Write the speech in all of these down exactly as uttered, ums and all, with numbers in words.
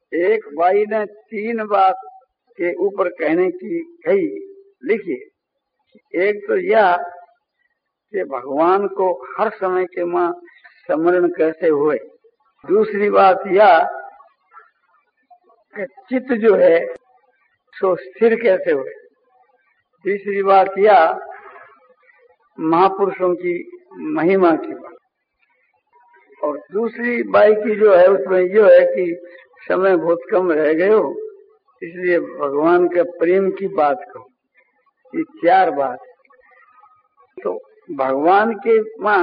एक भाई ने तीन बात के ऊपर कहने की कही लिखिए। एक तो यह कि भगवान को हर समय के मां स्मरण कैसे हुए। दूसरी बात यह कि चित्त जो है सो स्थिर कैसे हुए। तीसरी बात यह महापुरुषों की महिमा की बात। और दूसरी बाई की जो है उसमें यह है कि समय बहुत कम रह गए हो, इसलिए भगवान के प्रेम की बात कहो। ये चार बात। तो भगवान के मां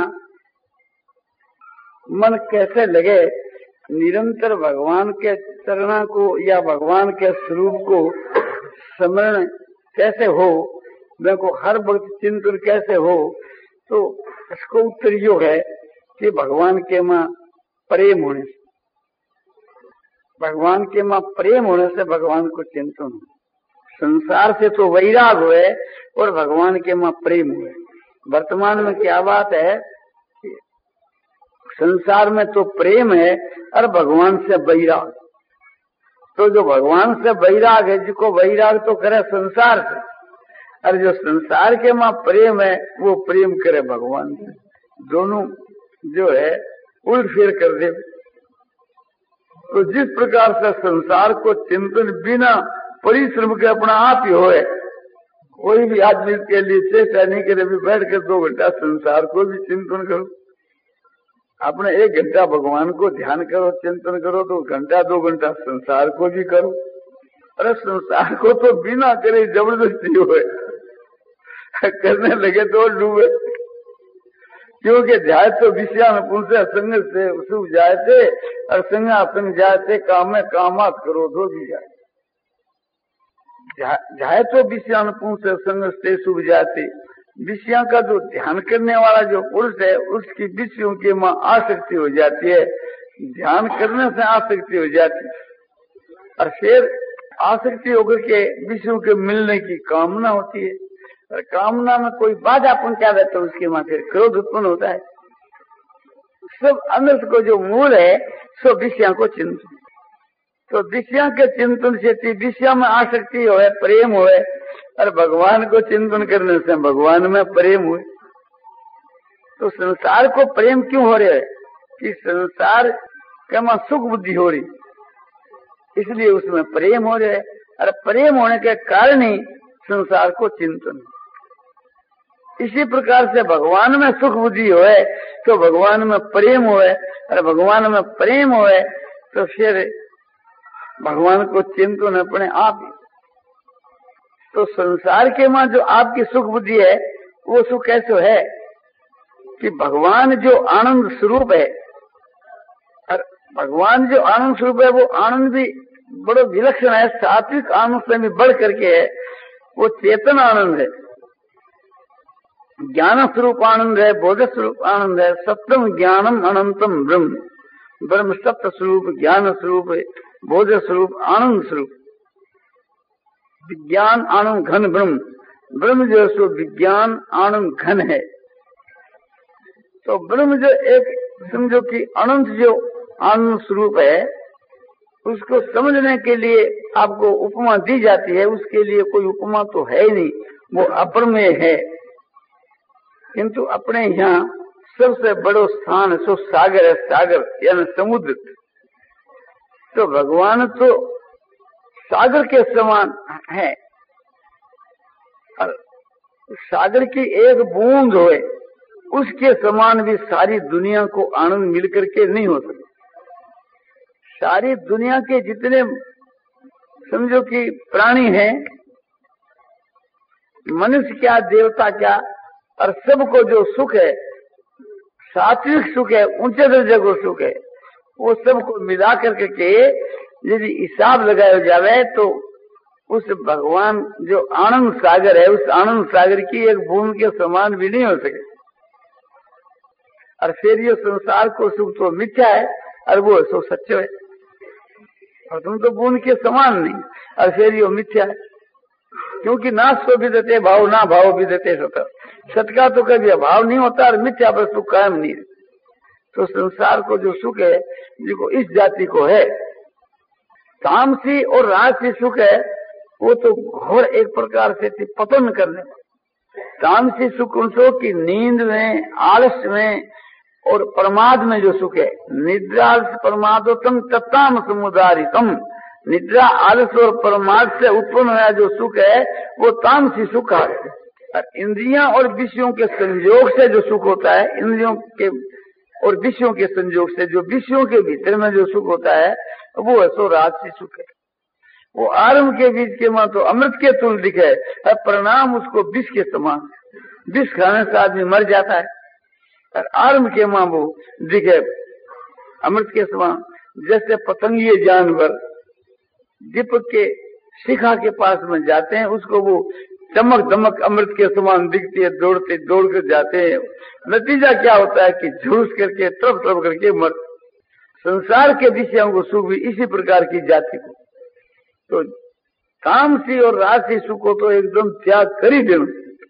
मन कैसे लगे, निरंतर भगवान के चरणों को या भगवान के स्वरूप को स्मरण कैसे हो, मैं को हर वक्त चिंतन कैसे हो, तो इसको उत्तर यो है कि भगवान के मां प्रेम होने से, भगवान के मां प्रेम होने से भगवान को चिंतन हो। संसार से तो वैराग हुए और भगवान के मां प्रेम हुए। वर्तमान में क्या बात है, संसार में तो प्रेम है और भगवान से वैराग। तो जो भगवान से वैराग है, जिसको वैराग तो करे संसार से, और जो संसार के मां प्रेम है वो प्रेम करे भगवान से। दोनों जो है उल्ट फेर कर दे। तो जिस प्रकार से संसार को चिंतन बिना परिश्रम के अपना आप ही होए, कोई भी आदमी के लिए चेष्टा नहीं करे भी बैठ कर दो घंटा संसार को भी चिंतन करो। अपने एक घंटा भगवान को ध्यान करो, चिंतन करो, तो घंटा दो घंटा संसार को भी करो। अरे संसार को तो बिना करे जबरदस्ती होए, करने लगे तो डूबे। क्योंकि जाए तो विषयान पुंसे संग से सुख जाए थे, और संगा संग जाए थे काम में कामात करो दो भी जाए। जाए तो विषयान पुंसे संग से सुख जाते। विषयों का जो ध्यान करने वाला जो पुरुष है, उसकी विषयों की मां आसक्ति हो जाती है, ध्यान करने से आसक्ति हो जाती है, और फिर आसक्ति होकर के विषयों के मिलने की कामना होती है, और कामना में कोई बाधा पहुंचा दे तो उसके मां फिर क्रोध उत्पन्न होता है। सब अनर्थ को जो मूल है सो विषयों को चिंतन। तो विषयों के चिंतन से विषयों में आसक्ति हो, प्रेम हो, और भगवान को चिंतन करने से भगवान में प्रेम हुए। तो संसार को प्रेम क्यों हो रहा है कि संसार के मां सुख बुद्धि हो रही, इसलिए उसमें प्रेम हो रहा है, और प्रेम होने के कारण ही संसार को चिंतन। इसी प्रकार से भगवान में सुख बुद्धि होए तो भगवान में प्रेम होए, और भगवान में प्रेम होए तो फिर भगवान को चिंतन अपने आप ही। तो संसार के मां जो आपकी सुख बुद्धि है वो सुख कैसे है कि भगवान जो आनंद स्वरूप है, और भगवान जो आनंद स्वरूप है वो आनंद भी बड़ा विलक्षण है, सात्विक आनंद से भी बढ़ करके है, वो चेतन आनंद है, ज्ञान स्वरूप आनंद है, बोध स्वरूप आनंद है। सत्यम ज्ञानम अनंतम ब्रह्म, ब्रह्म सत्य स्वरूप ज्ञान स्वरूप है, बोध स्वरूप आनंद स्वरूप, विज्ञान आनंद घन ब्रह्म, ब्रह्म जो सो विज्ञान आनंद घन है। तो ब्रह्म जो एक समझो कि अनंत जो आनंद स्वरूप है, उसको समझने के लिए आपको उपमा दी जाती है। उसके लिए कोई उपमा तो है ही नहीं, वो अप्रमेय है। किंतु अपने यहाँ सबसे बड़ो स्थान सो सागर है, सागर यानी समुद्र। तो भगवान तो सागर के समान है, और सागर की एक बूंद होए उसके समान भी सारी दुनिया को आनंद मिलकर के नहीं हो सकता। सारी दुनिया के जितने समझो कि प्राणी हैं, मनुष्य क्या देवता क्या, और सबको जो सुख है, सात्विक सुख है, ऊंचे दर्जे को सुख है, वो सबको मिला करके के यदि हिसाब लगाया जावे तो उस भगवान जो आनंद सागर है, उस आनंद सागर की एक बूंद के समान भी नहीं हो सके। और फिर ये संसार को सुख तो मिथ्या है और वो सो सच्चो है, और तुम तो बूंद के समान नहीं, और फिर ये मिथ्या है। क्योंकि नाश तो भी देते भाव, ना भाव भी देते सत। सत का तो कभी अभाव नहीं होता, और मिथ्या पर सुख कायम नहीं है। तो संसार को जो सुख है जिसको इस जाति को है, तामसी और राजसी सुख है वो तो घोर एक प्रकार से पतन करने वाला। तामसी सुख उनको की नींद में, आलस में और प्रमाद में जो सुख है, निद्रा प्रमादोतम तत्ताम समुदारितम, निद्रा आलस और प्रमाद से उत्पन्न हुआ जो सुख है वो तामसी सुख है। और इंद्रियां और विषयों के संयोग से जो सुख होता है, इंद्रियों के और विषयों के संयोग से जो विषयों के भीतर में जो सुख होता है वो है सो राजसी सुख है। वो आरंभ के बीच के मां तो अमृत के तुल्य दिखे, और परिणाम उसको विष के समान, विष खाने से आदमी मर जाता है। और आरंभ के मां वो दिखे अमृत के समान। जैसे पतंगीय जानवर दीपक के शिखा के पास में जाते हैं, उसको वो चमक दमक अमृत के समान दिखती है, दौड़ते दौड़ कर जाते हैं। नतीजा क्या होता है कि झुलस करके तरफ तरफ करके मर। संसार के विषयों को सुख भी इसी प्रकार की जाति को, तो तामसी और राजसी सुख को तो एकदम त्याग कर ही देना।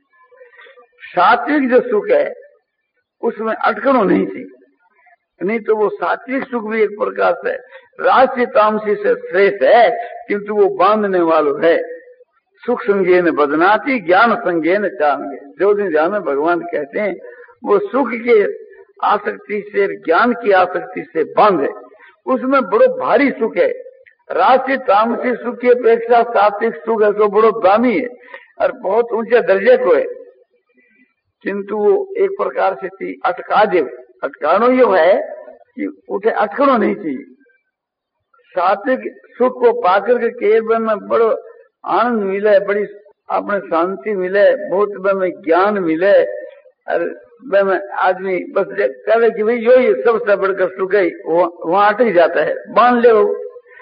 सात्विक जो सुख है उसमें अटकनो नहीं चाहिए, नहीं तो वो सात्विक सुख भी एक प्रकार से राजसी तामसी से श्रेष्ठ है, किंतु वो बांधने वालों है। सुख संज्ञे न बदनाती, ज्ञान संज्ञे न चांगे। जो दिन ध्यान में भगवान कहते हैं वो सुख के आसक्ति से, ज्ञान की आसक्ति से बांधे, उसमें बड़ो भारी सुख है। राजसी तामसी सुख की अपेक्षा सात्विक सुख है तो बड़ो दामी है और बहुत ऊंचे दर्जे को है, किंतु वो एक प्रकार से अटका दे। अटकानो यो है कि उठे अटकनो नहीं चाहिए। सात्विक सुख को पाकर के केवल में बड़ो आनंद मिले, बड़ी अपने शांति मिले, बहुत में ज्ञान मिले, और में आदमी बस करे कि भाई यो ये सबसे बढ़कर सुख है, वहां अटक जाता है, बांध ले वो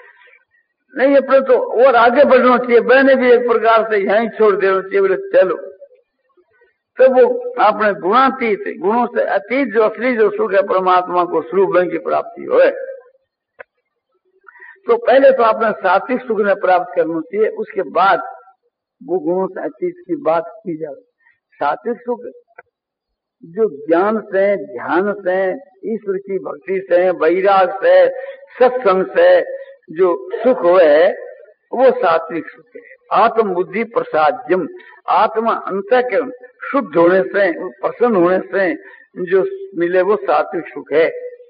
नहीं अपने तो और आगे बढ़ना चाहिए। मैंने भी एक प्रकार से यहीं छोड़ देना चाहिए, बोले चलो। तो वो अपने गुणातीत, गुणों से अतीत जो असली जो सुख है परमात्मा को स्वरूप की प्राप्ति हो। तो पहले तो आपने सात्विक सुख ने प्राप्त करना चाहिए, उसके बाद वो गुणों से अतीत की बात की जाए। सात्विक सुख जो ज्ञान से, ध्यान से, ईश्वर की भक्ति से, वैराग से, सत्संग से जो सुख हो है वो सात्विक सुख है। आत्म बुद्धि प्रसाद्यम, आत्मा अंतःकरण शुद्ध होने से, प्रसन्न होने से जो मिले वो सात्विक सुख है।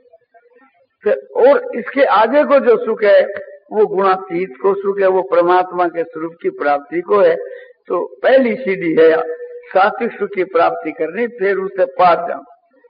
और इसके आगे को जो सुख है वो गुणातीत को सुख है, वो परमात्मा के स्वरूप की प्राप्ति को है। तो पहली सीढ़ी है सात्विक सुख की प्राप्ति करनी, फिर उससे पार जाना।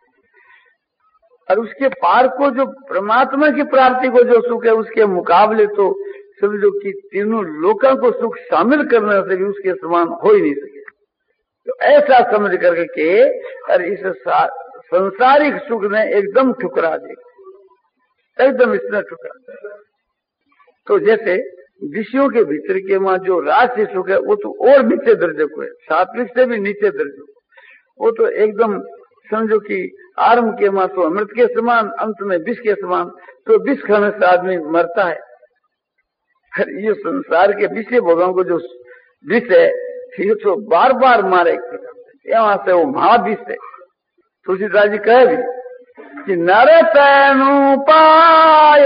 और उसके पार को जो परमात्मा की प्राप्ति को जो सुख है उसके मुकाबले तो समझो कि तीनों लोगों को सुख शामिल करने से भी उसके समान हो ही नहीं सके। तो ऐसा समझ करके के और इस संसारिक सुख ने एकदम ठुकरा दे, एकदम इसने ठुकरा। तो जैसे विषयों के भीतर के वहां जो राजसी सुख है वो तो और नीचे दर्जे को है, सात्विक से भी नीचे दर्जे को। वो तो एकदम समझो कि आरंभ के मां तो अमृत के समान, अंत में विष के समान। तो विष खाने से आदमी मरता है। ये संसार के विषय भोगों को जो विष है ये तो बार बार मारे, यहाँ से वो महाविष है। तुलसीदास जी कहे भी कि नर तनु पाय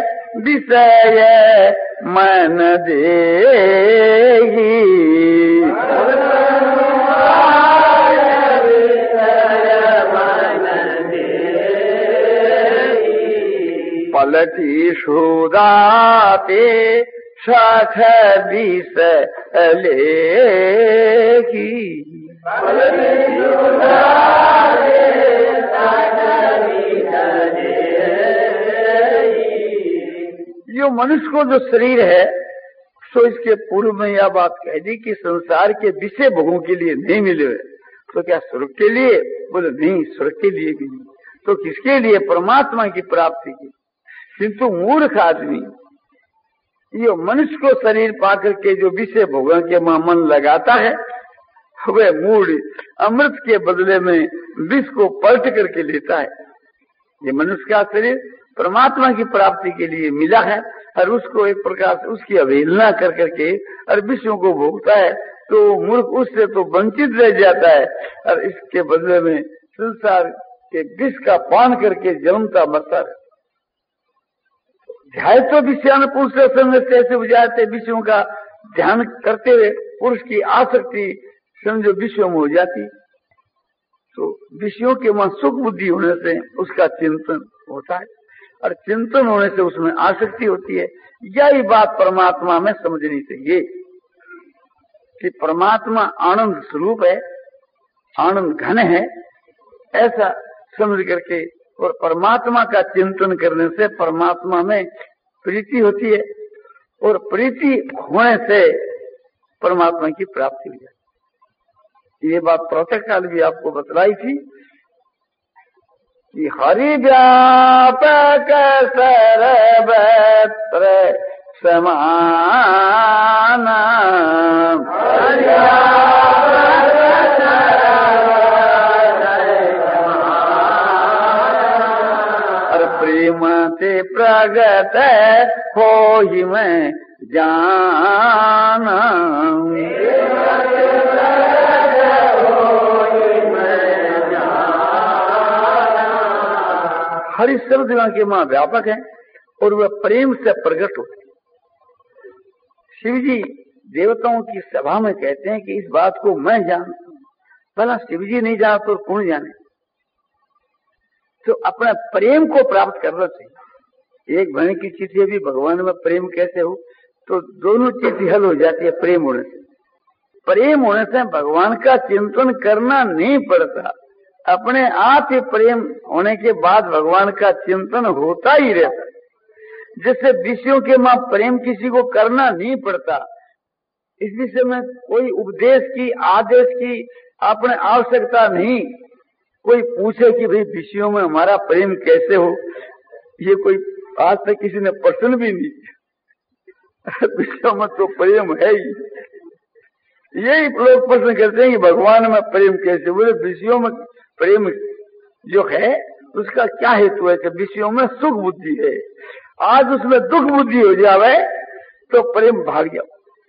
विषय मन देगी, पलटी सुदाते सख विष लेगी। जो मनुष्य को जो शरीर है तो इसके पूर्व में यह बात कह दी कि संसार के विषय भोगों के लिए नहीं मिले। तो क्या स्वर्ग के लिए? बोले नहीं, स्वर्ग के लिए भी नहीं। तो किसके लिए? परमात्मा की प्राप्ति की। किंतु मूर्ख आदमी ये मनुष्य को शरीर पाकर के जो विषय भोगों के मन लगाता है वह मूड अमृत के बदले में विष को पलट करके लेता है। ये मनुष्य का शरीर परमात्मा की प्राप्ति के लिए मिला है और उसको एक प्रकार से उसकी अवहेलना कर करके और विषयों को भोगता है, तो मूर्ख उससे तो वंचित रह जाता है और इसके बदले में संसार के विष का पान करके जन्मता मरता है। ध्याय तो विषयान पुरुष संग से ऐसे हो जाते, विषयों का ध्यान करते हुए पुरुष की आसक्ति समझो विषयों में हो जाती। तो विषयों के वहां सुख बुद्धि होने से उसका चिंतन होता है, और चिंतन होने से उसमें आसक्ति होती है। यही बात परमात्मा में समझनी चाहिए कि परमात्मा आनंद स्वरूप है, आनंद घन है, ऐसा समझ करके, और परमात्मा का चिंतन करने से परमात्मा में प्रीति होती है, और प्रीति होने से परमात्मा की प्राप्ति हो जाती है। ये बात प्रातः काल भी आपको बतलाई थी कि हरि व्यापक सर्वत्र समान, और प्रेम से प्रगट हो ही मैं जाना। हरि शब्द के मां व्यापक है और वह प्रेम से प्रकट होते हैं। शिव जी देवताओं की सभा में कहते हैं कि इस बात को मैं जानता हूं। भला शिव जी नहीं जाना तो कौन जाने? तो अपने प्रेम को प्राप्त करना चाहिए। एक बहन की चिट्ठी भी भगवान में प्रेम कैसे हो, तो दोनों चिट्ठी हल हो जाती है प्रेम होने से। प्रेम होने से भगवान का चिंतन करना नहीं पड़ता, अपने आप ही प्रेम होने के बाद भगवान का चिंतन होता ही रहता है। जिससे विषयों के मां प्रेम किसी को करना नहीं पड़ता। इस विषय में कोई उपदेश की, आदेश की अपने आवश्यकता नहीं। कोई पूछे कि भाई विषयों में हमारा प्रेम कैसे हो, ये कोई आज तक किसी ने प्रश्न भी नहीं किया। विषयों में तो प्रेम है ही। यही लोग प्रश्न करते हैं कि भगवान में प्रेम कैसे? बोले विषयों में प्रेम जो है उसका क्या हेतु है कि विषयों में सुख बुद्धि है। आज उसमें दुख बुद्धि हो जावे तो प्रेम भाग जाओ।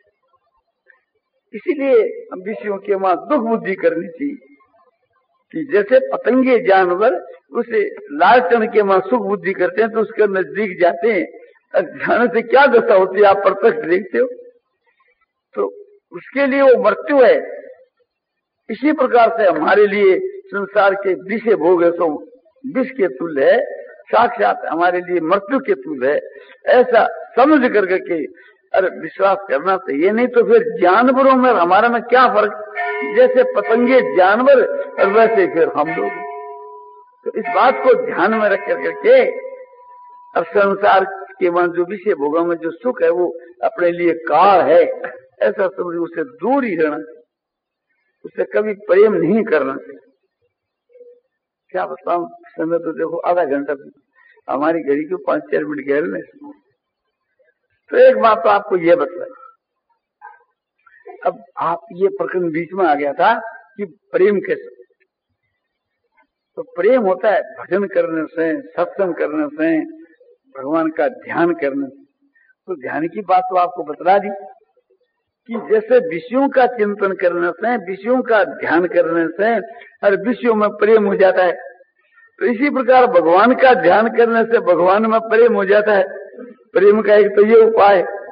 इसीलिए हम विषयों के वहां दुख बुद्धि करनी चाहिए कि जैसे पतंगे जानवर उसे लालचन के वहां सुख बुद्धि करते हैं तो उसके नजदीक जाते हैं। जाने से क्या दशा होती है आप प्रत्यक्ष देखते हो। तो उसके लिए वो मृत्यु है। इसी प्रकार से हमारे लिए संसार के विषय भोग है तो विष के तुल्य है, साक्षात हमारे लिए मृत्यु के तुल्य है। ऐसा समझ करके के अरे विश्वास करना चाहिए। नहीं तो फिर जानवरों में हमारा में क्या फर्क? जैसे पतंगे जानवर और वैसे फिर हम लोग। तो इस बात को ध्यान में रख करके अब संसार के वहां जो विषय भोगों में जो सुख है वो अपने लिए काल है, ऐसा समझ उसे दूर ही रहना चाहिए। उससे कभी प्रेम नहीं करना चाहिए। क्या बताऊं, समय तो देखो आधा घंटा, हमारी घड़ी को पांच चार मिनट गहरे में। तो एक बात तो आपको ये बतलाई। अब आप ये प्रकरण बीच में आ गया था कि प्रेम कैसे। तो प्रेम होता है भजन करने से, सत्संग करने से, भगवान का ध्यान करने से। तो ध्यान की बात तो आपको बतला दी कि जैसे विषयों का चिंतन करने से, विषयों का ध्यान करने से हर विषयों में प्रेम हो जाता है। तो इसी प्रकार भगवान का ध्यान करने से भगवान में प्रेम हो जाता है। प्रेम का एक तो ये उपाय